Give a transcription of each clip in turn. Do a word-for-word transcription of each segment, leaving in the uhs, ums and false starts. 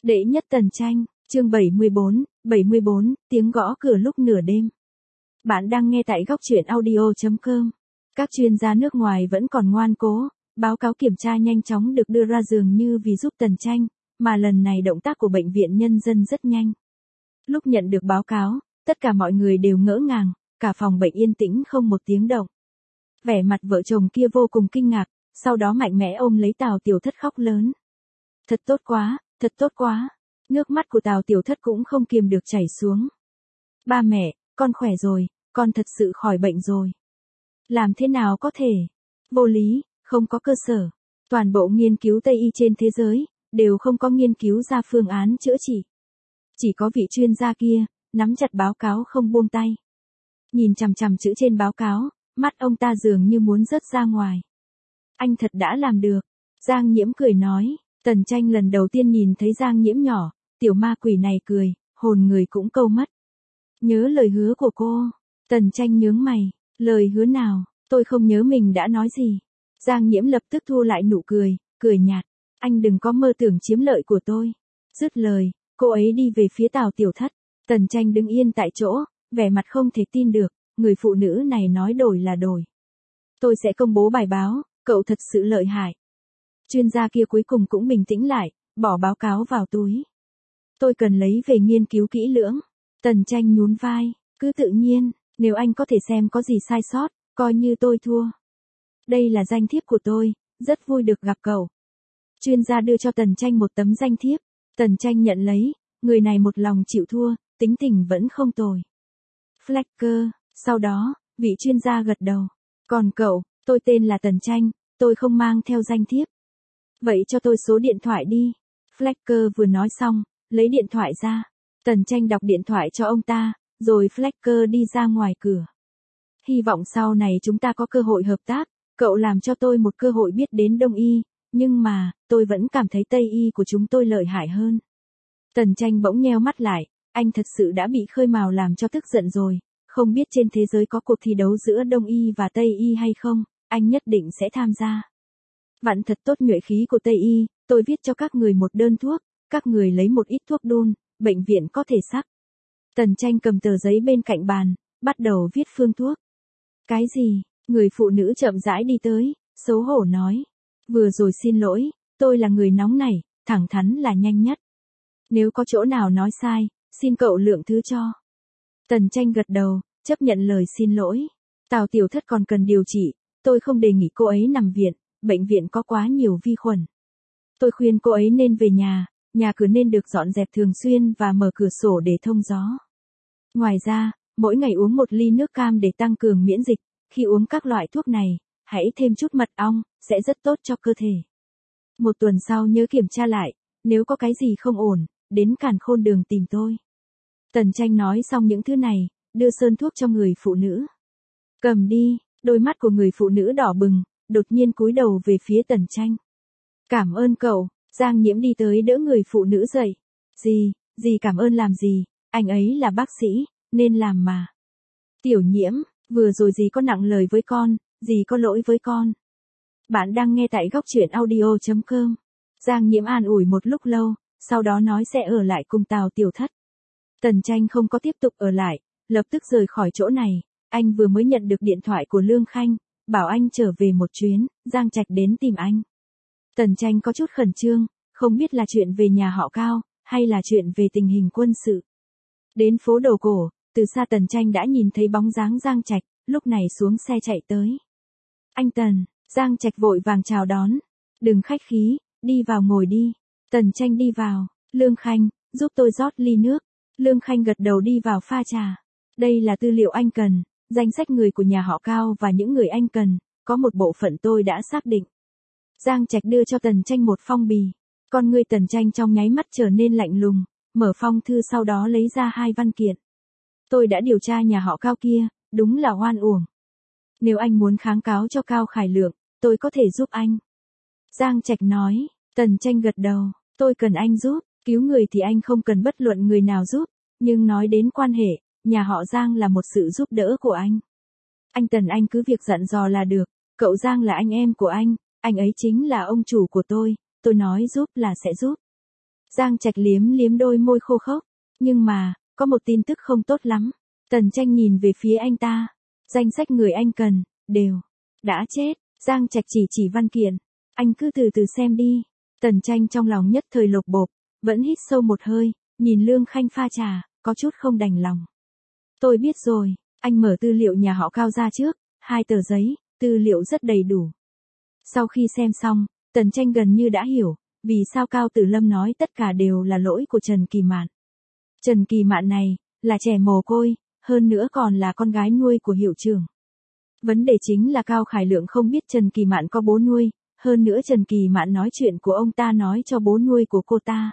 Đệ nhất Tần Tranh, chương bảy mươi bốn, bảy mươi bốn, tiếng gõ cửa lúc nửa đêm. Bạn đang nghe tại góc truyện audio chấm com. Các chuyên gia nước ngoài vẫn còn ngoan cố, báo cáo kiểm tra nhanh chóng được đưa ra dường như vì giúp Tần Tranh, mà lần này động tác của Bệnh viện Nhân dân rất nhanh. Lúc nhận được báo cáo, tất cả mọi người đều ngỡ ngàng, cả phòng bệnh yên tĩnh không một tiếng động. Vẻ mặt vợ chồng kia vô cùng kinh ngạc, sau đó mạnh mẽ ôm lấy Tào Tiểu Thất khóc lớn. Thật tốt quá, thật tốt quá. Nước mắt của Tào Tiểu Thất cũng không kiềm được chảy xuống. Ba mẹ, con khỏe rồi, con thật sự khỏi bệnh rồi. Làm thế nào có thể? Vô lý, không có cơ sở. Toàn bộ nghiên cứu Tây y trên thế giới, đều không có nghiên cứu ra phương án chữa trị. Chỉ có vị chuyên gia kia, nắm chặt báo cáo không buông tay. Nhìn chằm chằm chữ trên báo cáo, mắt ông ta dường như muốn rớt ra ngoài. Anh thật đã làm được. Giang Nhiễm cười nói. Tần Tranh lần đầu tiên nhìn thấy Giang Nhiễm nhỏ, tiểu ma quỷ này cười, hồn người cũng câu mất. Nhớ lời hứa của cô. Tần Tranh nhướng mày, lời hứa nào, tôi không nhớ mình đã nói gì. Giang Nhiễm lập tức thu lại nụ cười, cười nhạt. Anh đừng có mơ tưởng chiếm lợi của tôi. Dứt lời, cô ấy đi về phía Tào Tiểu Thất. Tần Tranh đứng yên tại chỗ, vẻ mặt không thể tin được, người phụ nữ này nói đổi là đổi. Tôi sẽ công bố bài báo, cậu thật sự lợi hại. Chuyên gia kia cuối cùng cũng bình tĩnh lại, bỏ báo cáo vào túi. Tôi cần lấy về nghiên cứu kỹ lưỡng. Tần Tranh nhún vai, cứ tự nhiên, nếu anh có thể xem có gì sai sót, coi như tôi thua. Đây là danh thiếp của tôi, rất vui được gặp cậu. Chuyên gia đưa cho Tần Tranh một tấm danh thiếp. Tần Tranh nhận lấy, người này một lòng chịu thua, tính tình vẫn không tồi. Flecker, sau đó, vị chuyên gia gật đầu. Còn cậu, tôi tên là Tần Tranh, tôi không mang theo danh thiếp. Vậy cho tôi số điện thoại đi. Flecker vừa nói xong, lấy điện thoại ra. Tần Tranh đọc điện thoại cho ông ta, rồi Flecker đi ra ngoài cửa. Hy vọng sau này chúng ta có cơ hội hợp tác, cậu làm cho tôi một cơ hội biết đến Đông y, nhưng mà, tôi vẫn cảm thấy Tây y của chúng tôi lợi hại hơn. Tần Tranh bỗng nheo mắt lại, anh thật sự đã bị khơi mào làm cho tức giận rồi, không biết trên thế giới có cuộc thi đấu giữa Đông y và Tây y hay không, anh nhất định sẽ tham gia. Vạn thật tốt nhuệ khí của Tây y, tôi viết cho các người một đơn thuốc, các người lấy một ít thuốc đun, bệnh viện có thể sắc. Tần Tranh cầm tờ giấy bên cạnh bàn, bắt đầu viết phương thuốc. Cái gì? Người phụ nữ chậm rãi đi tới, xấu hổ nói. Vừa rồi xin lỗi, tôi là người nóng nảy, thẳng thắn là nhanh nhất. Nếu có chỗ nào nói sai, xin cậu lượng thứ cho. Tần Tranh gật đầu, chấp nhận lời xin lỗi. Tào Tiểu Thất còn cần điều trị, tôi không đề nghị cô ấy nằm viện, bệnh viện có quá nhiều vi khuẩn. Tôi khuyên cô ấy nên về nhà, nhà cửa nên được dọn dẹp thường xuyên và mở cửa sổ để thông gió. Ngoài ra, mỗi ngày uống một ly nước cam để tăng cường miễn dịch, khi uống các loại thuốc này, hãy thêm chút mật ong, sẽ rất tốt cho cơ thể. Một tuần sau nhớ kiểm tra lại, nếu có cái gì không ổn, đến Càn Khôn Đường tìm tôi. Tần Tranh nói xong những thứ này, đưa sơn thuốc cho người phụ nữ. Cầm đi, đôi mắt của người phụ nữ đỏ bừng, đột nhiên cúi đầu về phía Tần Tranh. Cảm ơn cậu. Giang Nhiễm đi tới đỡ người phụ nữ dậy. Gì, gì cảm ơn làm gì, anh ấy là bác sĩ, nên làm mà. Tiểu Nhiễm, vừa rồi gì có nặng lời với con, gì có lỗi với con. Bạn đang nghe tại góc truyện audio chấm com. Giang Nhiễm an ủi một lúc lâu, sau đó nói sẽ ở lại cùng Tào Tiểu Thất. Tần Tranh không có tiếp tục ở lại, lập tức rời khỏi chỗ này, anh vừa mới nhận được điện thoại của Lương Khanh, bảo anh trở về một chuyến, Giang Trạch đến tìm anh. Tần Tranh có chút khẩn trương, không biết là chuyện về nhà họ Cao, hay là chuyện về tình hình quân sự. Đến phố Đồ Cổ, từ xa Tần Tranh đã nhìn thấy bóng dáng Giang Trạch, lúc này xuống xe chạy tới. Anh Tần, Giang Trạch vội vàng chào đón. Đừng khách khí, đi vào ngồi đi. Tần Tranh đi vào, Lương Khanh, giúp tôi rót ly nước. Lương Khanh gật đầu đi vào pha trà. Đây là tư liệu anh cần, danh sách người của nhà họ Cao và những người anh cần, có một bộ phận tôi đã xác định. Giang Trạch đưa cho Tần Tranh một phong bì. Con người Tần Tranh trong nháy mắt trở nên lạnh lùng, mở phong thư sau đó lấy ra hai văn kiện. Tôi đã điều tra nhà họ Cao kia, đúng là oan uổng. Nếu anh muốn kháng cáo cho Cao Khải Lượng, tôi có thể giúp anh. Giang Trạch nói. Tần Tranh gật đầu, tôi cần anh giúp, cứu người thì anh không cần bất luận người nào giúp, nhưng nói đến quan hệ, nhà họ Giang là một sự giúp đỡ của anh. Anh Tần anh cứ việc dặn dò là được, cậu Giang là anh em của anh, anh ấy chính là ông chủ của tôi, tôi nói giúp là sẽ giúp. Giang Trạch liếm liếm đôi môi khô khốc. Nhưng mà, có một tin tức không tốt lắm. Tần Tranh nhìn về phía anh ta. Danh sách người anh cần, đều, đã chết. Giang Trạch chỉ chỉ văn kiện. Anh cứ từ từ xem đi. Tần Tranh trong lòng nhất thời lột bột, vẫn hít sâu một hơi, nhìn Lương Khanh pha trà, có chút không đành lòng. Tôi biết rồi, anh mở tư liệu nhà họ Cao ra trước, hai tờ giấy, tư liệu rất đầy đủ. Sau khi xem xong, Tần Tranh gần như đã hiểu, vì sao Cao Tử Lâm nói tất cả đều là lỗi của Trần Kỳ Mạn. Trần Kỳ Mạn này, là trẻ mồ côi, hơn nữa còn là con gái nuôi của hiệu trưởng. Vấn đề chính là Cao Khải Lượng không biết Trần Kỳ Mạn có bố nuôi, hơn nữa Trần Kỳ Mạn nói chuyện của ông ta nói cho bố nuôi của cô ta.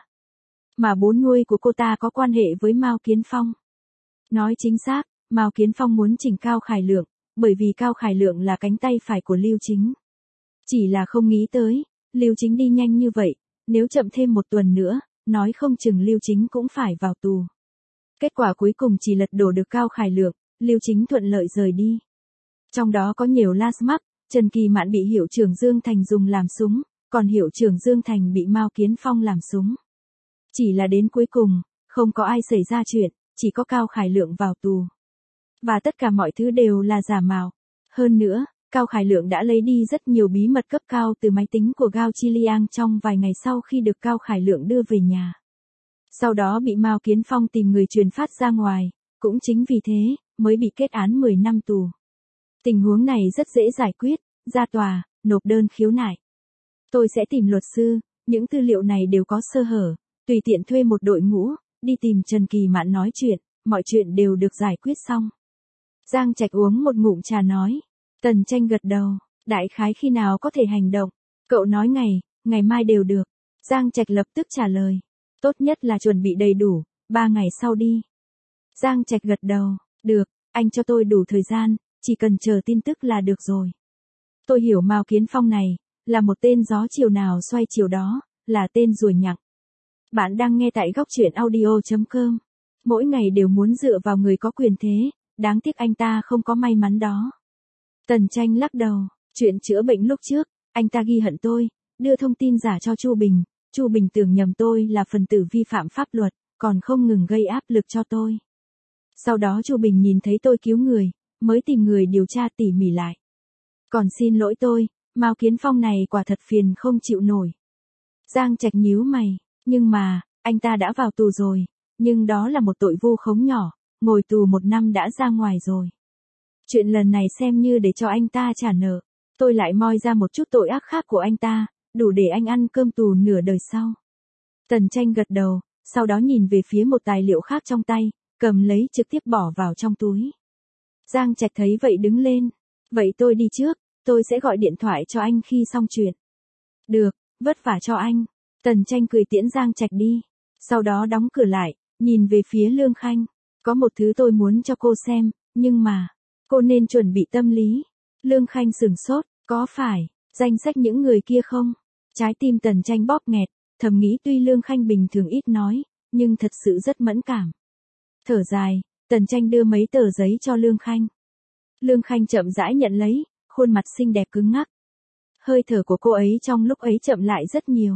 Mà bố nuôi của cô ta có quan hệ với Mao Kiến Phong. Nói chính xác, Mao Kiến Phong muốn chỉnh Cao Khải Lượng, bởi vì Cao Khải Lượng là cánh tay phải của Lưu Chính. Chỉ là không nghĩ tới, Lưu Chính đi nhanh như vậy, nếu chậm thêm một tuần nữa, nói không chừng Lưu Chính cũng phải vào tù. Kết quả cuối cùng chỉ lật đổ được Cao Khải Lượng, Lưu Chính thuận lợi rời đi. Trong đó có nhiều last mark, Trần Kỳ Mạn bị hiệu trưởng Dương Thành dùng làm súng, còn hiệu trưởng Dương Thành bị Mao Kiến Phong làm súng. Chỉ là đến cuối cùng, không có ai xảy ra chuyện, chỉ có Cao Khải Lượng vào tù. Và tất cả mọi thứ đều là giả mạo. Hơn nữa, Cao Khải Lượng đã lấy đi rất nhiều bí mật cấp cao từ máy tính của Gao Chi Liang trong vài ngày sau khi được Cao Khải Lượng đưa về nhà. Sau đó bị Mao Kiến Phong tìm người truyền phát ra ngoài, cũng chính vì thế, mới bị kết án mười năm tù. Tình huống này rất dễ giải quyết, ra tòa, nộp đơn khiếu nại. Tôi sẽ tìm luật sư, những tư liệu này đều có sơ hở, tùy tiện thuê một đội ngũ, đi tìm Trần Kỳ Mạn nói chuyện, mọi chuyện đều được giải quyết xong. Giang Trạch uống một ngụm trà nói. Tần Tranh gật đầu, đại khái khi nào có thể hành động. Cậu nói ngày, ngày mai đều được. Giang Trạch lập tức trả lời. Tốt nhất là chuẩn bị đầy đủ, ba ngày sau đi. Giang Trạch gật đầu, được, anh cho tôi đủ thời gian, chỉ cần chờ tin tức là được rồi. Tôi hiểu Mao Kiến Phong này, là một tên gió chiều nào xoay chiều đó, là tên ruồi nhặng. Bạn đang nghe tại góc truyện audio chấm com. Mỗi ngày đều muốn dựa vào người có quyền thế, đáng tiếc anh ta không có may mắn đó. Tần Tranh lắc đầu, chuyện chữa bệnh lúc trước, anh ta ghi hận tôi, đưa thông tin giả cho Chu Bình, Chu Bình tưởng nhầm tôi là phần tử vi phạm pháp luật, còn không ngừng gây áp lực cho tôi. Sau đó Chu Bình nhìn thấy tôi cứu người, mới tìm người điều tra tỉ mỉ lại. Còn xin lỗi tôi, Mao Kiến Phong này quả thật phiền không chịu nổi. Giang Trạch nhíu mày, nhưng mà, anh ta đã vào tù rồi, nhưng đó là một tội vu khống nhỏ, ngồi tù một năm đã ra ngoài rồi. Chuyện lần này xem như để cho anh ta trả nợ, tôi lại moi ra một chút tội ác khác của anh ta, đủ để anh ăn cơm tù nửa đời sau. Tần Tranh gật đầu, sau đó nhìn về phía một tài liệu khác trong tay, cầm lấy trực tiếp bỏ vào trong túi. Giang Trạch thấy vậy đứng lên, vậy tôi đi trước, tôi sẽ gọi điện thoại cho anh khi xong chuyện. Được, vất vả cho anh. Tần Tranh cười tiễn Giang Trạch đi, sau đó đóng cửa lại, nhìn về phía Lương Khanh. Có một thứ tôi muốn cho cô xem, nhưng mà, cô nên chuẩn bị tâm lý. Lương Khanh sửng sốt, có phải, danh sách những người kia không? Trái tim Tần Tranh bóp nghẹt, thầm nghĩ tuy Lương Khanh bình thường ít nói, nhưng thật sự rất mẫn cảm. Thở dài, Tần Tranh đưa mấy tờ giấy cho Lương Khanh. Lương Khanh chậm rãi nhận lấy, khuôn mặt xinh đẹp cứng ngắc. Hơi thở của cô ấy trong lúc ấy chậm lại rất nhiều.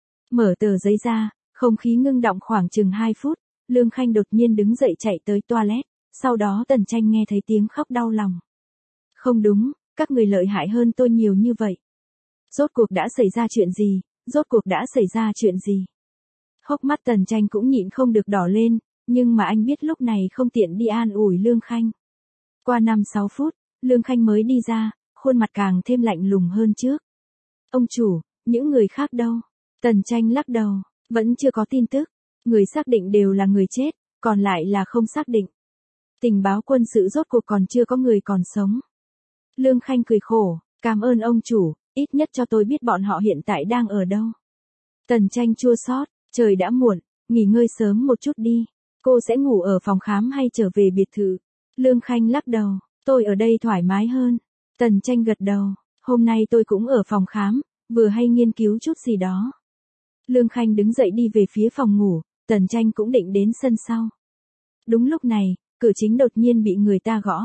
Mở tờ giấy ra, không khí ngưng động khoảng chừng hai phút, Lương Khanh đột nhiên đứng dậy chạy tới toilet, sau đó Tần Tranh nghe thấy tiếng khóc đau lòng. Không đúng, các người lợi hại hơn tôi nhiều như vậy. Rốt cuộc đã xảy ra chuyện gì, rốt cuộc đã xảy ra chuyện gì? Hốc mắt Tần Tranh cũng nhịn không được đỏ lên, nhưng mà anh biết lúc này không tiện đi an ủi Lương Khanh. Qua năm sáu phút, Lương Khanh mới đi ra, khuôn mặt càng thêm lạnh lùng hơn trước. Ông chủ, những người khác đâu? Tần Tranh lắc đầu, vẫn chưa có tin tức. Người xác định đều là người chết, còn lại là không xác định. Tình báo quân sự rốt cuộc còn chưa có người còn sống. Lương Khanh cười khổ, cảm ơn ông chủ, ít nhất cho tôi biết bọn họ hiện tại đang ở đâu. Tần Tranh chua xót, trời đã muộn, nghỉ ngơi sớm một chút đi. Cô sẽ ngủ ở phòng khám hay trở về biệt thự? Lương Khanh lắc đầu, tôi ở đây thoải mái hơn. Tần Tranh gật đầu, hôm nay tôi cũng ở phòng khám, vừa hay nghiên cứu chút gì đó. Lương Khanh đứng dậy đi về phía phòng ngủ, Tần Tranh cũng định đến sân sau. Đúng lúc này, cửa chính đột nhiên bị người ta gõ.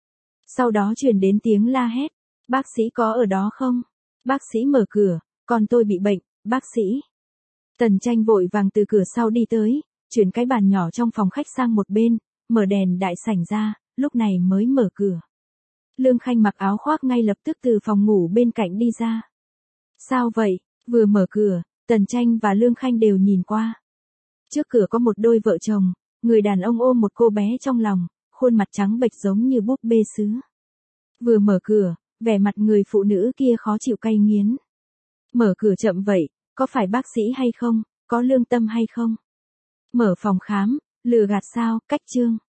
Sau đó truyền đến tiếng la hét, bác sĩ có ở đó không? Bác sĩ mở cửa, còn tôi bị bệnh, bác sĩ. Tần Tranh vội vàng từ cửa sau đi tới, chuyển cái bàn nhỏ trong phòng khách sang một bên, mở đèn đại sảnh ra, lúc này mới mở cửa. Lương Khanh mặc áo khoác ngay lập tức từ phòng ngủ bên cạnh đi ra. Sao vậy? Vừa mở cửa, Tần Tranh và Lương Khanh đều nhìn qua. Trước cửa có một đôi vợ chồng, người đàn ông ôm một cô bé trong lòng, khuôn mặt trắng bệch giống như búp bê sứ. Vừa mở cửa, vẻ mặt người phụ nữ kia khó chịu cay nghiến. Mở cửa chậm vậy, có phải bác sĩ hay không, có lương tâm hay không? Mở phòng khám, lừa gạt sao, cách trương.